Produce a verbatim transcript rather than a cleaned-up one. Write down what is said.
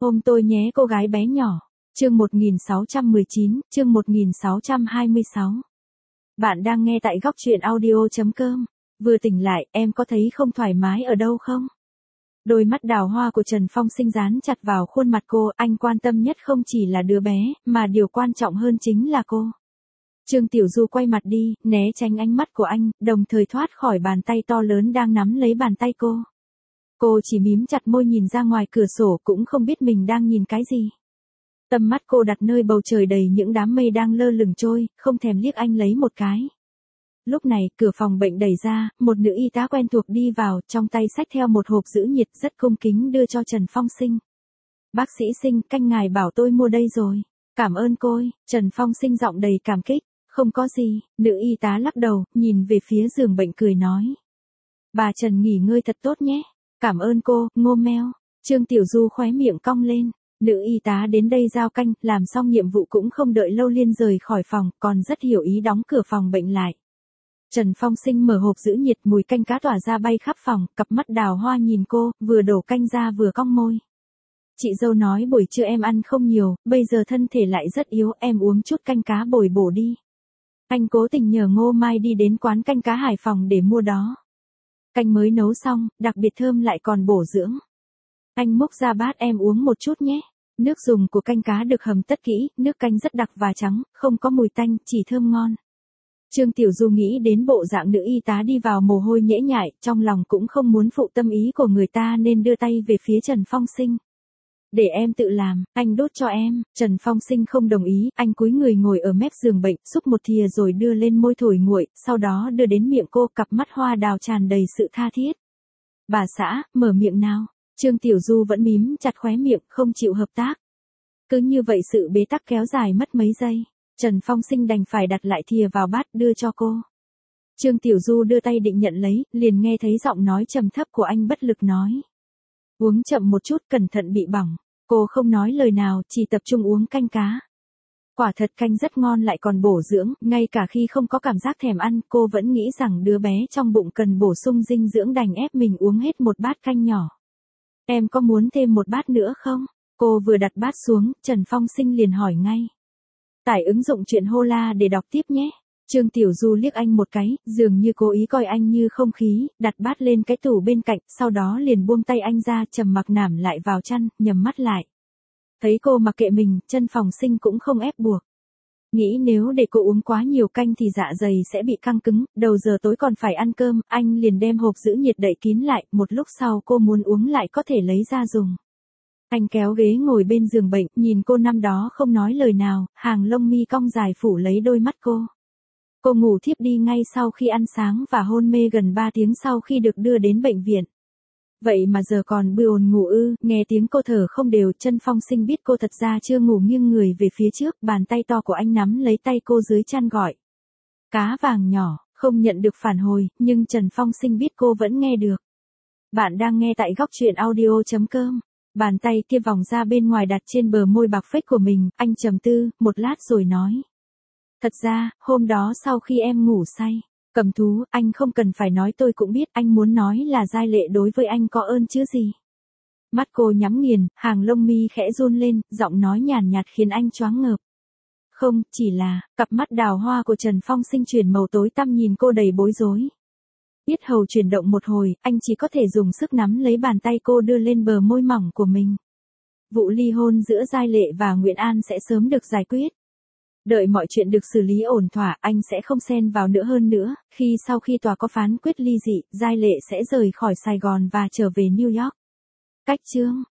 Ôm tôi nhé cô gái bé nhỏ. Chương một nghìn sáu trăm mười chín, chương một nghìn sáu trăm hai mươi sáu. Bạn đang nghe tại góc truyện audio.com. Vừa tỉnh lại, em có thấy không thoải mái ở đâu không? Đôi mắt đào hoa của Trần Phong Sinh dán chặt vào khuôn mặt cô, anh quan tâm nhất không chỉ là đứa bé, mà điều quan trọng hơn chính là cô. Trương Tiểu Du quay mặt đi, né tránh ánh mắt của anh, đồng thời thoát khỏi bàn tay to lớn đang nắm lấy bàn tay cô. Cô chỉ mím chặt môi nhìn ra ngoài cửa sổ cũng không biết mình đang nhìn cái gì. Tầm mắt cô đặt nơi bầu trời đầy những đám mây đang lơ lửng trôi, không thèm liếc anh lấy một cái. Lúc này, cửa phòng bệnh đẩy ra, một nữ y tá quen thuộc đi vào, trong tay xách theo một hộp giữ nhiệt rất cung kính đưa cho Trần Phong Sinh. Bác sĩ Sinh, canh ngài bảo tôi mua đây rồi. Cảm ơn cô. Trần Phong Sinh giọng đầy cảm kích. Không có gì, nữ y tá lắc đầu, nhìn về phía giường bệnh cười nói. Bà Trần nghỉ ngơi thật tốt nhé. Cảm ơn cô, Ngô Meo. Trương Tiểu Du khóe miệng cong lên. Nữ y tá đến đây giao canh, làm xong nhiệm vụ cũng không đợi lâu liền rời khỏi phòng, còn rất hiểu ý đóng cửa phòng bệnh lại. Trần Phong Sinh mở hộp giữ nhiệt, mùi canh cá tỏa ra bay khắp phòng, cặp mắt đào hoa nhìn cô, vừa đổ canh ra vừa cong môi. Chị dâu nói buổi trưa em ăn không nhiều, bây giờ thân thể lại rất yếu, em uống chút canh cá bồi bổ đi. Anh cố tình nhờ Ngô Mai đi đến quán canh cá Hải Phòng để mua đó. Canh mới nấu xong, đặc biệt thơm lại còn bổ dưỡng. Anh múc ra bát em uống một chút nhé. Nước dùng của canh cá được hầm tất kỹ, nước canh rất đặc và trắng, không có mùi tanh, chỉ thơm ngon. Trương Tiểu Du nghĩ đến bộ dạng nữ y tá đi vào mồ hôi nhễ nhại, trong lòng cũng không muốn phụ tâm ý của người ta nên đưa tay về phía Trần Phong Sinh. Để em tự làm, anh đốt cho em. Trần Phong Sinh không đồng ý, anh cúi người ngồi ở mép giường bệnh, xúc một thìa rồi đưa lên môi thổi nguội, sau đó đưa đến miệng cô, cặp mắt hoa đào tràn đầy sự tha thiết. Bà xã, mở miệng nào. Trương Tiểu Du vẫn mím chặt khóe miệng, không chịu hợp tác. Cứ như vậy sự bế tắc kéo dài mất mấy giây. Trần Phong Sinh đành phải đặt lại thìa vào bát đưa cho cô. Trương Tiểu Du đưa tay định nhận lấy, liền nghe thấy giọng nói trầm thấp của anh bất lực nói. Uống chậm một chút, cẩn thận bị bỏng. Cô không nói lời nào, chỉ tập trung uống canh cá. Quả thật canh rất ngon lại còn bổ dưỡng, ngay cả khi không có cảm giác thèm ăn, cô vẫn nghĩ rằng đứa bé trong bụng cần bổ sung dinh dưỡng đành ép mình uống hết một bát canh nhỏ. Em có muốn thêm một bát nữa không? Cô vừa đặt bát xuống, Trần Phong Sinh liền hỏi ngay. Tải ứng dụng truyện Hola để đọc tiếp nhé. Trương Tiểu Du liếc anh một cái, dường như cố ý coi anh như không khí, đặt bát lên cái tủ bên cạnh, sau đó liền buông tay anh ra, trầm mặc nằm lại vào chăn, nhắm mắt lại. Thấy cô mặc kệ mình, Trần Phong Sinh cũng không ép buộc. Nghĩ nếu để cô uống quá nhiều canh thì dạ dày sẽ bị căng cứng, đầu giờ tối còn phải ăn cơm, anh liền đem hộp giữ nhiệt đậy kín lại, một lúc sau cô muốn uống lại có thể lấy ra dùng. Anh kéo ghế ngồi bên giường bệnh, nhìn cô năm đó không nói lời nào, hàng lông mi cong dài phủ lấy đôi mắt cô. Cô ngủ thiếp đi ngay sau khi ăn sáng và hôn mê gần ba tiếng sau khi được đưa đến bệnh viện. Vậy mà giờ còn bư ồn ngủ ư, nghe tiếng cô thở không đều, Trần Phong Sinh biết cô thật ra chưa ngủ nghiêng người về phía trước, bàn tay to của anh nắm lấy tay cô dưới chăn gọi. Cá vàng nhỏ, không nhận được phản hồi, nhưng Trần Phong Sinh biết cô vẫn nghe được. Bạn đang nghe tại góc truyện audio.com. Bàn tay kia vòng ra bên ngoài đặt trên bờ môi bạc phết của mình, anh trầm tư, một lát rồi nói. Thật ra, hôm đó sau khi em ngủ say, Cầm Thú, anh không cần phải nói tôi cũng biết, anh muốn nói là Giai Lệ đối với anh có ơn chứ gì. Mắt cô nhắm nghiền, hàng lông mi khẽ run lên, giọng nói nhàn nhạt khiến anh choáng ngợp. Không, chỉ là, cặp mắt đào hoa của Trần Phong Sinh chuyển màu tối tăm nhìn cô đầy bối rối. Yết hầu chuyển động một hồi, anh chỉ có thể dùng sức nắm lấy bàn tay cô đưa lên bờ môi mỏng của mình. Vụ ly hôn giữa Giai Lệ và Nguyễn An sẽ sớm được giải quyết. Đợi mọi chuyện được xử lý ổn thỏa, anh sẽ không xen vào nữa hơn nữa, khi sau khi tòa có phán quyết ly dị, Giai Lệ sẽ rời khỏi Sài Gòn và trở về New York. Cách chương